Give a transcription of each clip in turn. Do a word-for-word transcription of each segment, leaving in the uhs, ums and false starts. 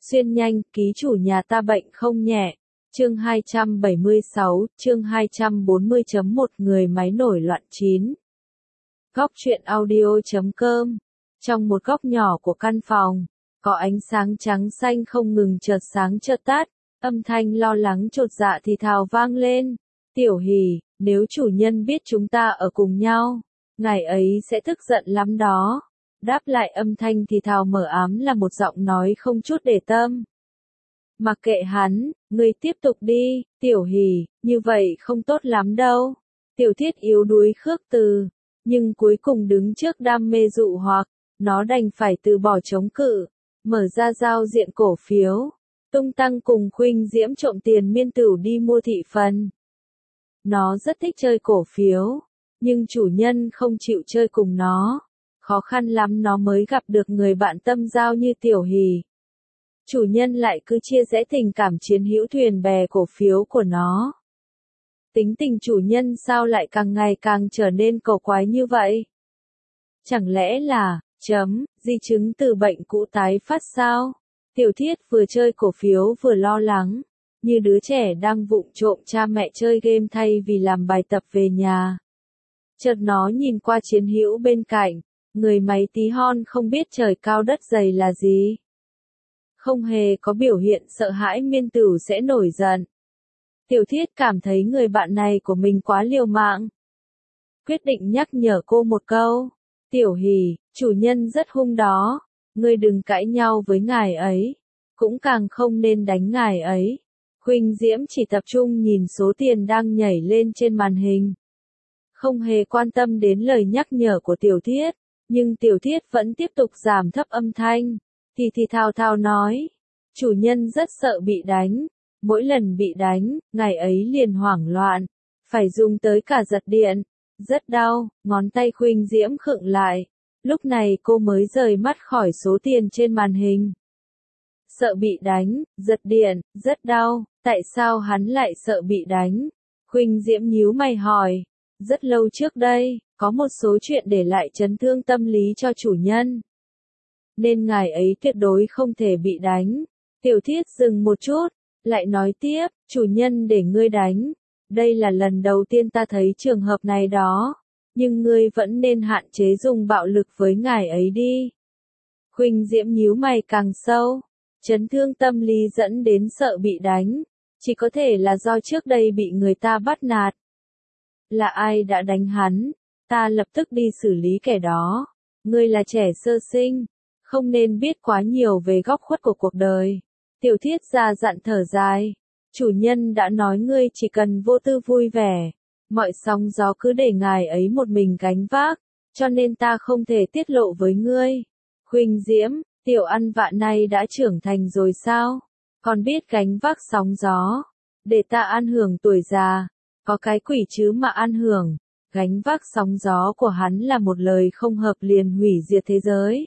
Xuyên nhanh, ký chủ nhà ta bệnh không nhẹ. Chương hai trăm bảy mươi sáu, chương hai trăm bốn mươi chấm một Người máy nổi loạn chín. Góc truyện audio.com. Trong một góc nhỏ của căn phòng, có ánh sáng trắng xanh không ngừng chợt sáng chợt tắt, âm thanh lo lắng chột dạ thì thào vang lên. Tiểu Hỷ, nếu chủ nhân biết chúng ta ở cùng nhau, ngày ấy sẽ tức giận lắm đó. Đáp lại âm thanh thì thào mờ ám là một giọng nói không chút để tâm. Mặc kệ hắn, ngươi tiếp tục đi, Tiểu Hỷ, như vậy không tốt lắm đâu. Tiểu Thiết yếu đuối khước từ, nhưng cuối cùng đứng trước đam mê dụ hoặc, nó đành phải từ bỏ chống cự, mở ra giao diện cổ phiếu, tung tăng cùng Khuynh Diễm trộm tiền miên tửu đi mua thị phần. Nó rất thích chơi cổ phiếu, nhưng chủ nhân không chịu chơi cùng nó. Khó khăn lắm nó mới gặp được người bạn tâm giao như Tiểu Hỷ. Chủ nhân lại cứ chia rẽ tình cảm chiến hữu thuyền bè cổ phiếu của nó. Tính tình chủ nhân sao lại càng ngày càng trở nên cầu quái như vậy? Chẳng lẽ là, chấm, di chứng từ bệnh cũ tái phát sao? Tiểu Thiết vừa chơi cổ phiếu vừa lo lắng, như đứa trẻ đang vụng trộm cha mẹ chơi game thay vì làm bài tập về nhà. Chợt nó nhìn qua chiến hữu bên cạnh. Người máy tí hon không biết trời cao đất dày là gì. Không hề có biểu hiện sợ hãi miên tửu sẽ nổi giận. Tiểu Thiết cảm thấy người bạn này của mình quá liều mạng. Quyết định nhắc nhở cô một câu. Tiểu Hỷ, chủ nhân rất hung đó. Ngươi đừng cãi nhau với ngài ấy. Cũng càng không nên đánh ngài ấy. Khuynh Diễm chỉ tập trung nhìn số tiền đang nhảy lên trên màn hình. Không hề quan tâm đến lời nhắc nhở của Tiểu Thiết. Nhưng Tiểu Thiết vẫn tiếp tục giảm thấp âm thanh, thì thì thào thào nói, chủ nhân rất sợ bị đánh, mỗi lần bị đánh, ngày ấy liền hoảng loạn, phải dùng tới cả giật điện, rất đau, ngón tay Khuynh Diễm khựng lại, lúc này cô mới rời mắt khỏi số tiền trên màn hình. Sợ bị đánh, giật điện, rất đau, tại sao hắn lại sợ bị đánh? Khuynh Diễm nhíu mày hỏi, rất lâu trước đây. Có một số chuyện để lại chấn thương tâm lý cho chủ nhân. Nên ngài ấy tuyệt đối không thể bị đánh. Tiểu Thiết dừng một chút, lại nói tiếp, chủ nhân để ngươi đánh. Đây là lần đầu tiên ta thấy trường hợp này đó. Nhưng ngươi vẫn nên hạn chế dùng bạo lực với ngài ấy đi. Khuynh Diễm nhíu mày càng sâu. Chấn thương tâm lý dẫn đến sợ bị đánh. Chỉ có thể là do trước đây bị người ta bắt nạt. Là ai đã đánh hắn? Ta lập tức đi xử lý kẻ đó. Ngươi là trẻ sơ sinh, không nên biết quá nhiều về góc khuất của cuộc đời. Tiểu Thiết già dặn thở dài. Chủ nhân đã nói ngươi chỉ cần vô tư vui vẻ. Mọi sóng gió cứ để ngài ấy một mình gánh vác. Cho nên ta không thể tiết lộ với ngươi. Khuynh Diễm, tiểu ăn vạ này đã trưởng thành rồi sao? Còn biết gánh vác sóng gió. Để ta ăn hưởng tuổi già. Có cái quỷ chứ mà ăn hưởng. Gánh vác sóng gió của hắn là một lời không hợp liền hủy diệt thế giới.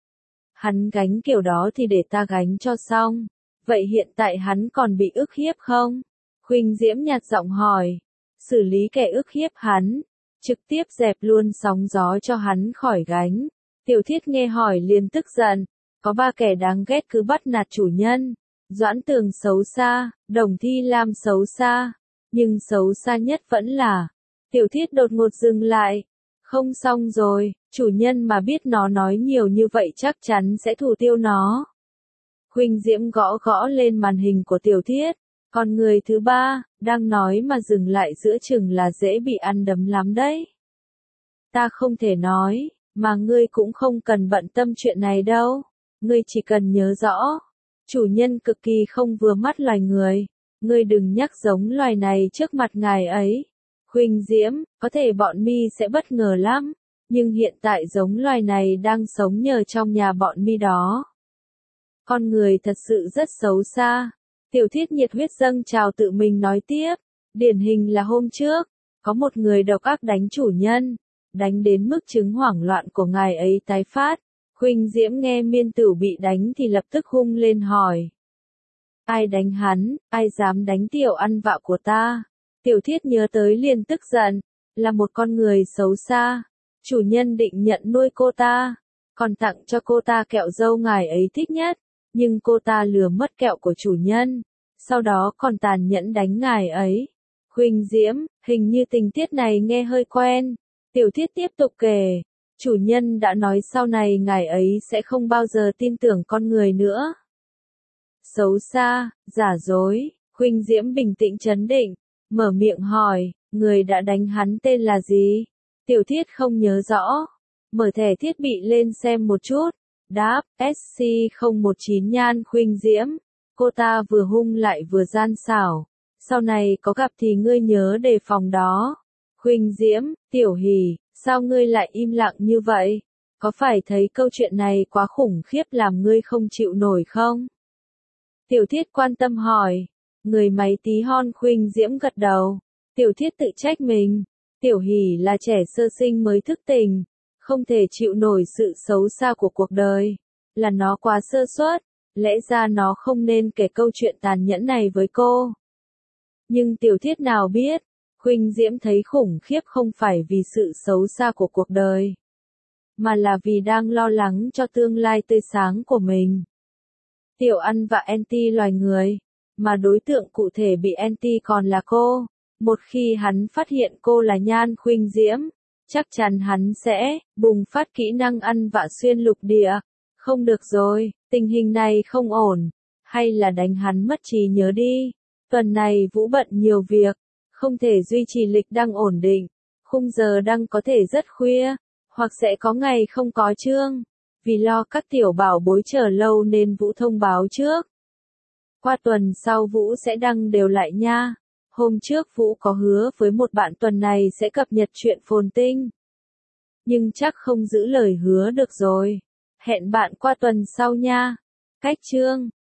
Hắn gánh kiểu đó thì để ta gánh cho xong. Vậy hiện tại hắn còn bị ức hiếp không? Khuynh Diễm nhạt giọng hỏi. Xử lý kẻ ức hiếp hắn. Trực tiếp dẹp luôn sóng gió cho hắn khỏi gánh. Tiểu Thiết nghe hỏi liền tức giận. Có ba kẻ đáng ghét cứ bắt nạt chủ nhân. Doãn Tường xấu xa, Đồng Thi Lam xấu xa. Nhưng xấu xa nhất vẫn là... Tiểu Thiết đột ngột dừng lại. Không xong rồi, chủ nhân mà biết nó nói nhiều như vậy chắc chắn sẽ thủ tiêu nó. Khuynh Diễm gõ gõ lên màn hình của Tiểu Thiết. Còn người thứ ba, đang nói mà dừng lại giữa chừng là dễ bị ăn đấm lắm đấy. Ta không thể nói, mà ngươi cũng không cần bận tâm chuyện này đâu. Ngươi chỉ cần nhớ rõ. Chủ nhân cực kỳ không vừa mắt loài người. Ngươi đừng nhắc giống loài này trước mặt ngài ấy. Khuynh Diễm, có thể bọn mi sẽ bất ngờ lắm, nhưng hiện tại giống loài này đang sống nhờ trong nhà bọn mi đó. Con người thật sự rất xấu xa. Tiểu Thiết nhiệt huyết dâng trào tự mình nói tiếp, điển hình là hôm trước, có một người độc ác đánh chủ nhân, đánh đến mức chứng hoảng loạn của ngài ấy tái phát. Khuynh Diễm nghe miên tửu bị đánh thì lập tức hung lên hỏi. Ai đánh hắn, ai dám đánh tiểu ăn vạ của ta? Tiểu Thiết nhớ tới liền tức giận, là một con người xấu xa. Chủ nhân định nhận nuôi cô ta, còn tặng cho cô ta kẹo dâu ngài ấy thích nhất. nhưng cô ta lừa mất kẹo của chủ nhân, sau đó còn tàn nhẫn đánh ngài ấy. Huỳnh Diễm, hình như tình tiết này nghe hơi quen. Tiểu Thiết tiếp tục kể, chủ nhân đã nói sau này ngài ấy sẽ không bao giờ tin tưởng con người nữa. Xấu xa, giả dối, Huỳnh Diễm bình tĩnh trấn định, mở miệng hỏi, người đã đánh hắn tên là gì? Tiểu Thiết không nhớ rõ, mở thẻ thiết bị lên xem một chút, đáp, ét xê không một chín Nhan Huỳnh Diễm, cô ta vừa hung lại vừa gian xảo, sau này có gặp thì ngươi nhớ đề phòng đó. Huỳnh Diễm, Tiểu Hỷ, sao ngươi lại im lặng như vậy? Có phải thấy câu chuyện này quá khủng khiếp làm ngươi không chịu nổi không? Tiểu Thiết quan tâm hỏi, người máy tí hon. Huỳnh Diễm gật đầu, Tiểu Thiết tự trách mình, Tiểu Hỷ là trẻ sơ sinh mới thức tỉnh, không thể chịu nổi sự xấu xa của cuộc đời, là nó quá sơ suất, lẽ ra nó không nên kể câu chuyện tàn nhẫn này với cô. Nhưng Tiểu Thiết nào biết, Huỳnh Diễm thấy khủng khiếp không phải vì sự xấu xa của cuộc đời, mà là vì đang lo lắng cho tương lai tươi sáng của mình. Tiểu Ăn và anti loài người, mà đối tượng cụ thể bị anti còn là cô. Một khi hắn phát hiện cô là Nhan Huỳnh Diễm, chắc chắn hắn sẽ bùng phát kỹ năng ăn vạ xuyên lục địa. Không được rồi, tình hình này không ổn, hay là đánh hắn mất trí nhớ đi. Tuần này Vũ bận nhiều việc, không thể duy trì lịch đăng ổn định, khung giờ đăng có thể rất khuya, hoặc sẽ có ngày không có chương. Vì lo các tiểu bảo bối chờ lâu nên Vũ thông báo trước. Qua tuần sau Vũ sẽ đăng đều lại nha. Hôm trước Vũ có hứa với một bạn tuần này sẽ cập nhật chuyện phồn tinh. Nhưng chắc không giữ lời hứa được rồi. Hẹn bạn qua tuần sau nha. Cách chương